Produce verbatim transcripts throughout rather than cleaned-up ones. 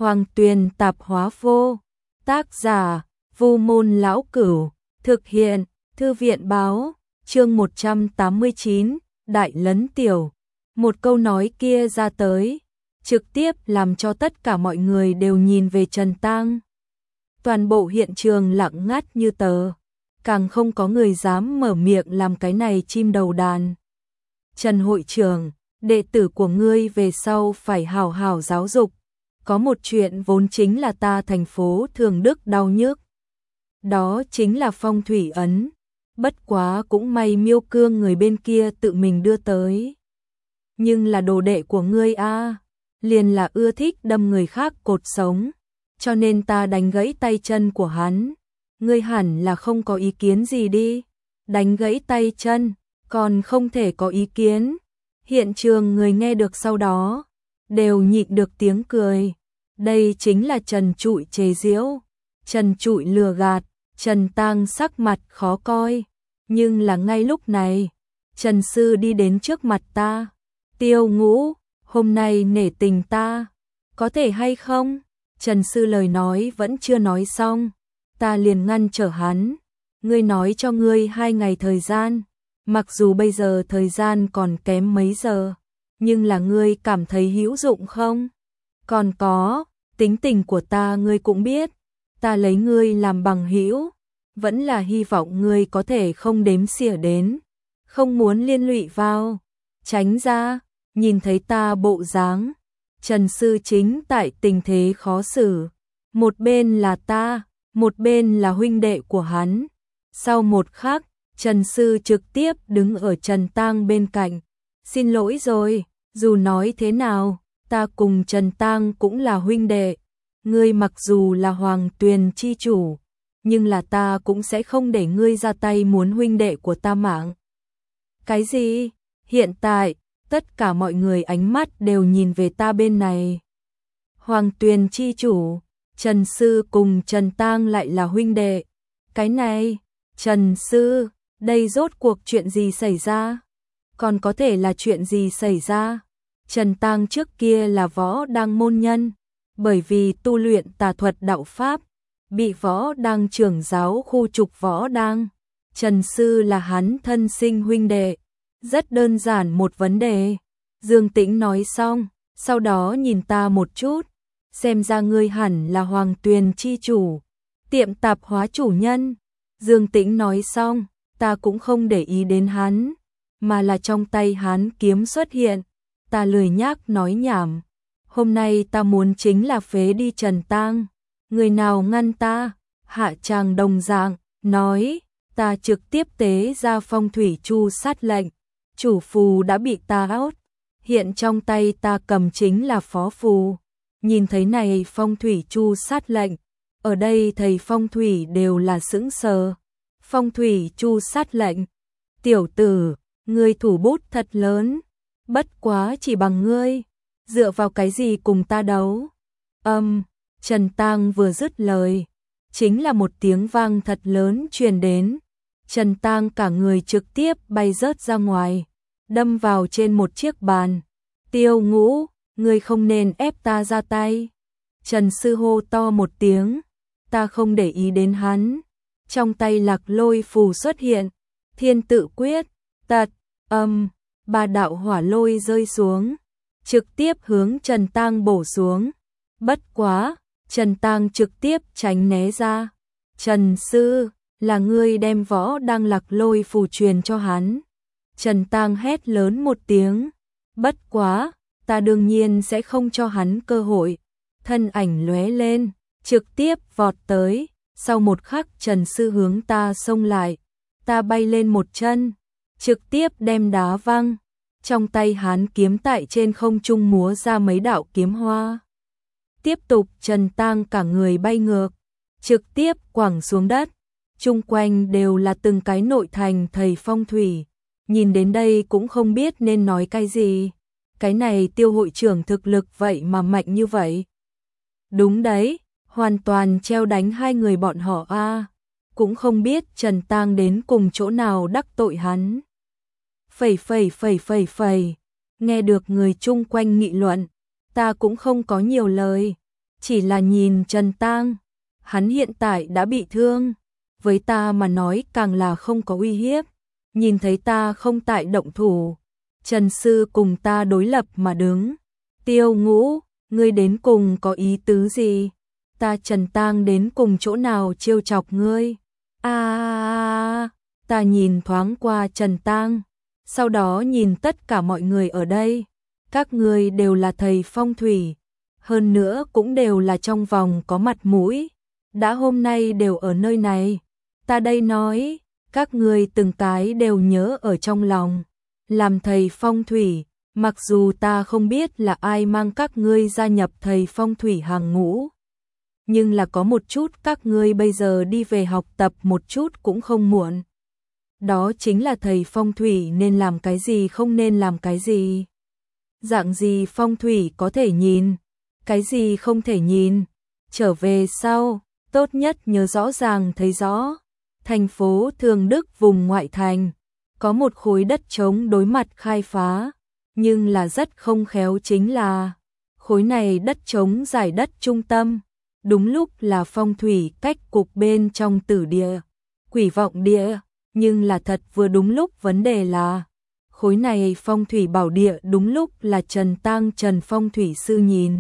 Hoàng Tuyền tạp hóa vô. Tác giả, Vu Môn Lão Cửu. Thực hiện, Thư viện báo. Chương một trăm tám mươi chín, Đại Lấn Tiểu. Một câu nói kia ra tới, trực tiếp làm cho tất cả mọi người đều nhìn về Trần Tang. Toàn bộ hiện trường lặng ngắt như tờ, càng không có người dám mở miệng làm cái này chim đầu đàn. Trần hội trưởng, đệ tử của ngươi về sau phải hào hào giáo dục. Có một chuyện vốn chính là ta thành phố Thường Đức đau nhức. Đó chính là phong thủy ấn. Bất quá cũng may Miêu Cương người bên kia tự mình đưa tới. Nhưng là đồ đệ của ngươi a, liền là ưa thích đâm người khác cột sống, cho nên ta đánh gãy tay chân của hắn. Ngươi hẳn là không có ý kiến gì đi. Đánh gãy tay chân, còn không thể có ý kiến. Hiện trường người nghe được sau đó, đều nhịn được tiếng cười. Đây chính là Trần Trụi chế giễu, Trần Trụi lừa gạt. Trần Tang sắc mặt khó coi. Nhưng là ngay lúc này, Trần Sư đi đến trước mặt ta. Tiêu Ngũ, hôm nay nể tình ta, có thể hay không? Trần Sư lời nói vẫn chưa nói xong, ta liền ngăn trở hắn. Ngươi nói cho ngươi hai ngày thời gian, mặc dù bây giờ thời gian còn kém mấy giờ, nhưng là ngươi cảm thấy hữu dụng không? Còn có, tính tình của ta ngươi cũng biết, ta lấy ngươi làm bằng hữu, vẫn là hy vọng ngươi có thể không đếm xỉa đến, không muốn liên lụy vào, tránh ra. Nhìn thấy ta bộ dáng, Trần Sư chính tại tình thế khó xử. Một bên là ta, một bên là huynh đệ của hắn. Sau một khắc, Trần Sư trực tiếp đứng ở Trần Tang bên cạnh. Xin lỗi rồi, dù nói thế nào, ta cùng Trần Tang cũng là huynh đệ. Ngươi mặc dù là Hoàng Tuyền chi chủ, nhưng là ta cũng sẽ không để ngươi ra tay muốn huynh đệ của ta mạng. Cái gì? Hiện tại, tất cả mọi người ánh mắt đều nhìn về ta bên này. Hoàng Tuyền chi chủ, Trần Sư cùng Trần Tang lại là huynh đệ. Cái này, Trần Sư, đây rốt cuộc chuyện gì xảy ra? Còn có thể là chuyện gì xảy ra? Trần Tang trước kia là võ đang môn nhân, bởi vì tu luyện tà thuật đạo pháp, bị võ đang trưởng giáo khu trục võ đang. Trần Sư là hắn thân sinh huynh đệ. Rất đơn giản một vấn đề. Dương Tĩnh nói xong, sau đó nhìn ta một chút. Xem ra ngươi hẳn là Hoàng Tuyền chi chủ, tiệm tạp hóa chủ nhân. Dương Tĩnh nói xong, ta cũng không để ý đến hắn, mà là trong tay hắn kiếm xuất hiện. Ta lười nhác nói nhảm. Hôm nay ta muốn chính là phế đi Trần Tang. Người nào ngăn ta? Hạ Tràng đồng dạng, nói, ta trực tiếp tế ra phong thủy chu sát lệnh. Chủ phù đã bị ta out, hiện trong tay ta cầm chính là phó phù. Nhìn thấy này phong thủy chu sát lệnh, ở đây thầy phong thủy đều là sững sờ. Phong thủy chu sát lệnh, tiểu tử, ngươi thủ bút thật lớn, bất quá chỉ bằng ngươi, dựa vào cái gì cùng ta đấu? Âm, um, Trần Tang vừa dứt lời, chính là một tiếng vang thật lớn truyền đến. Trần Tang cả người trực tiếp bay rớt ra ngoài, đâm vào trên một chiếc bàn. Tiêu Ngũ, ngươi không nên ép ta ra tay. Trần Sư hô to một tiếng, ta không để ý đến hắn. Trong tay Lạc Lôi phù xuất hiện, Thiên Tự Quyết, tật, âm, ba đạo hỏa lôi rơi xuống, trực tiếp hướng Trần Tang bổ xuống. Bất quá, Trần Tang trực tiếp tránh né ra. Trần Sư, là ngươi đem võ đang Lạc Lôi phù truyền cho hắn. Trần Tang hét lớn một tiếng. Bất quá, ta đương nhiên sẽ không cho hắn cơ hội. Thân ảnh lóe lên, trực tiếp vọt tới. Sau một khắc Trần Sư hướng ta xông lại. Ta bay lên một chân, trực tiếp đem đá văng. Trong tay hắn kiếm tại trên không trung múa ra mấy đạo kiếm hoa. Tiếp tục Trần Tang cả người bay ngược, trực tiếp quẳng xuống đất. Chung quanh đều là từng cái nội thành thầy phong thủy. Nhìn đến đây cũng không biết nên nói cái gì. Cái này Tiêu hội trưởng thực lực vậy mà mạnh như vậy. Đúng đấy, hoàn toàn treo đánh hai người bọn họ a. À, cũng không biết Trần Tang đến cùng chỗ nào đắc tội hắn. Phẩy phẩy phẩy phẩy phẩy. Nghe được người chung quanh nghị luận, ta cũng không có nhiều lời. chỉ là nhìn Trần Tang, hắn hiện tại đã bị thương, với ta mà nói càng là không có uy hiếp, nhìn thấy ta không tại động thủ, Trần sư cùng ta đối lập mà đứng. Tiêu Ngũ, ngươi đến cùng có ý tứ gì? Ta Trần Tang đến cùng chỗ nào trêu chọc ngươi? A à, ta nhìn thoáng qua Trần Tang, sau đó nhìn tất cả mọi người ở đây, các ngươi đều là thầy phong thủy, hơn nữa cũng đều là trong vòng có mặt mũi, đã hôm nay đều ở nơi này, ta đây nói, các ngươi từng cái đều nhớ ở trong lòng, làm thầy phong thủy, mặc dù ta không biết là ai mang các ngươi gia nhập thầy phong thủy hàng ngũ, nhưng là có một chút các ngươi bây giờ đi về học tập một chút cũng không muộn. Đó chính là thầy phong thủy nên làm cái gì không nên làm cái gì. Dạng gì phong thủy có thể nhìn, cái gì không thể nhìn. Trở về sau, tốt nhất nhớ rõ ràng thấy rõ. Thành phố Thường Đức vùng ngoại thành, có một khối đất trống đối mặt khai phá, nhưng là rất không khéo chính là khối này đất trống giải đất trung tâm, đúng lúc là phong thủy cách cục bên trong tử địa, quỷ vọng địa, nhưng là thật vừa đúng lúc vấn đề là khối này phong thủy bảo địa đúng lúc là Trần Tang Trần phong thủy sư nhìn.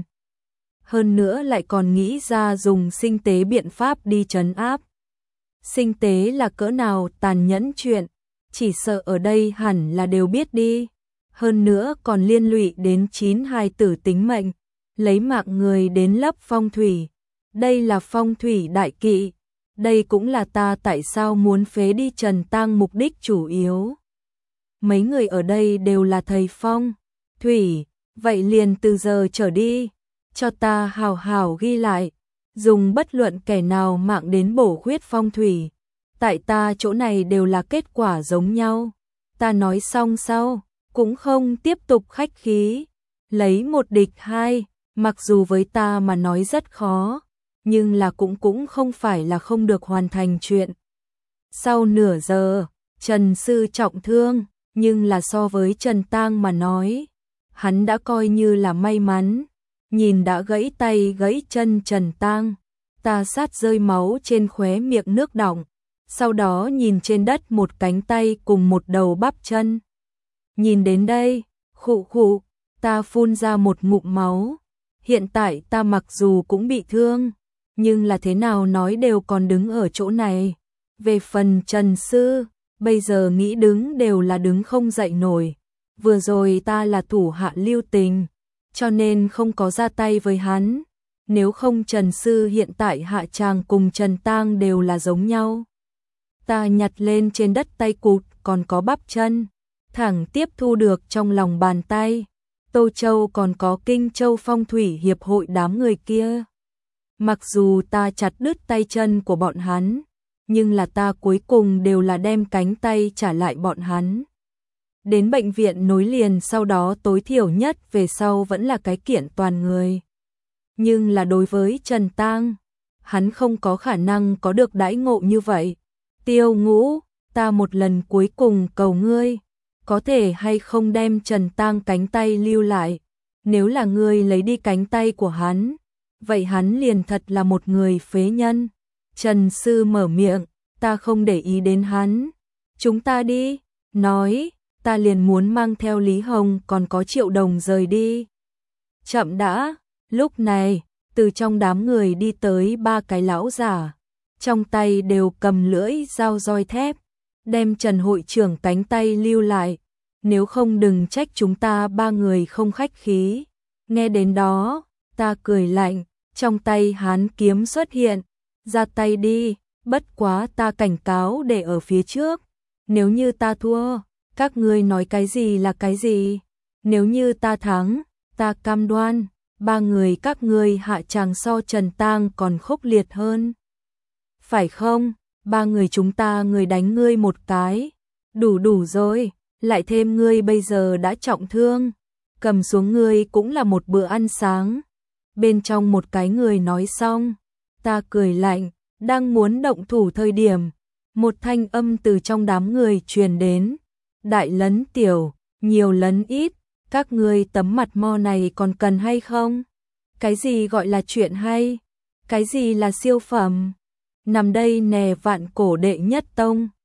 Hơn nữa lại còn nghĩ ra dùng sinh tế biện pháp đi trấn áp. Sinh tế là cỡ nào tàn nhẫn chuyện, chỉ sợ ở đây hẳn là đều biết đi. Hơn nữa còn liên lụy đến chín hài tử tính mệnh, lấy mạng người đến lấp phong thủy. Đây là phong thủy đại kỵ, đây cũng là ta tại sao muốn phế đi Trần Tang mục đích chủ yếu. Mấy người ở đây đều là thầy phong thủy, vậy liền từ giờ trở đi, cho ta hào hào ghi lại, dùng bất luận kẻ nào mạng đến bổ khuyết phong thủy, tại ta chỗ này đều là kết quả giống nhau. Ta nói xong sau, cũng không tiếp tục khách khí, lấy một địch hai, mặc dù với ta mà nói rất khó, nhưng là cũng cũng không phải là không được hoàn thành chuyện. Sau nửa giờ, Trần sư trọng thương, nhưng là so với Trần Tang mà nói, hắn đã coi như là may mắn. Nhìn đã gãy tay gãy chân Trần Tang, ta sát rơi máu trên khóe miệng nước đọng, sau đó nhìn trên đất một cánh tay cùng một đầu bắp chân. Nhìn đến đây, khụ khụ, ta phun ra một ngụm máu. Hiện tại ta mặc dù cũng bị thương, nhưng là thế nào nói đều còn đứng ở chỗ này. Về phần Trần sư, bây giờ nghĩ đứng đều là đứng không dậy nổi. Vừa rồi ta là thủ hạ lưu tình, cho nên không có ra tay với hắn. Nếu không Trần sư hiện tại hạ tràng cùng Trần Tang đều là giống nhau. Ta nhặt lên trên đất tay cụt còn có bắp chân, thẳng tiếp thu được trong lòng bàn tay. Tô Châu còn có Kinh Châu Phong Thủy Hiệp hội đám người kia. Mặc dù ta chặt đứt tay chân của bọn hắn, nhưng là ta cuối cùng đều là đem cánh tay trả lại bọn hắn. Đến bệnh viện nối liền sau đó tối thiểu nhất về sau vẫn là cái kiện toàn người. Nhưng là đối với Trần Tang, hắn không có khả năng có được đãi ngộ như vậy. Tiêu Ngũ, ta một lần cuối cùng cầu ngươi, có thể hay không đem Trần Tang cánh tay lưu lại. Nếu là ngươi lấy đi cánh tay của hắn, vậy hắn liền thật là một người phế nhân. Trần sư mở miệng, ta không để ý đến hắn. Chúng ta đi, nói, ta liền muốn mang theo Lý Hồng còn có Triệu Đồng rời đi. Chậm đã, lúc này, từ trong đám người đi tới ba cái lão giả, trong tay đều cầm lưỡi dao roi thép, đem Trần hội trưởng cánh tay lưu lại, nếu không đừng trách chúng ta ba người không khách khí. Nghe đến đó, ta cười lạnh, trong tay hán kiếm xuất hiện, ra tay đi, bất quá ta cảnh cáo để ở phía trước, nếu như ta thua, các ngươi nói cái gì là cái gì, nếu như ta thắng, ta cam đoan, ba người các ngươi hạ tràng so Trần Tang còn khốc liệt hơn. Phải không, ba người chúng ta người đánh ngươi một cái, đủ đủ rồi, lại thêm ngươi bây giờ đã trọng thương, cầm xuống ngươi cũng là một bữa ăn sáng. Bên trong một cái người nói xong, ta cười lạnh, đang muốn động thủ thời điểm, một thanh âm từ trong đám người truyền đến, đại lấn tiểu, nhiều lấn ít, các ngươi tấm mặt mo này còn cần hay không? Cái gì gọi là chuyện hay? Cái gì là siêu phẩm? Nằm đây nè vạn cổ đệ nhất tông.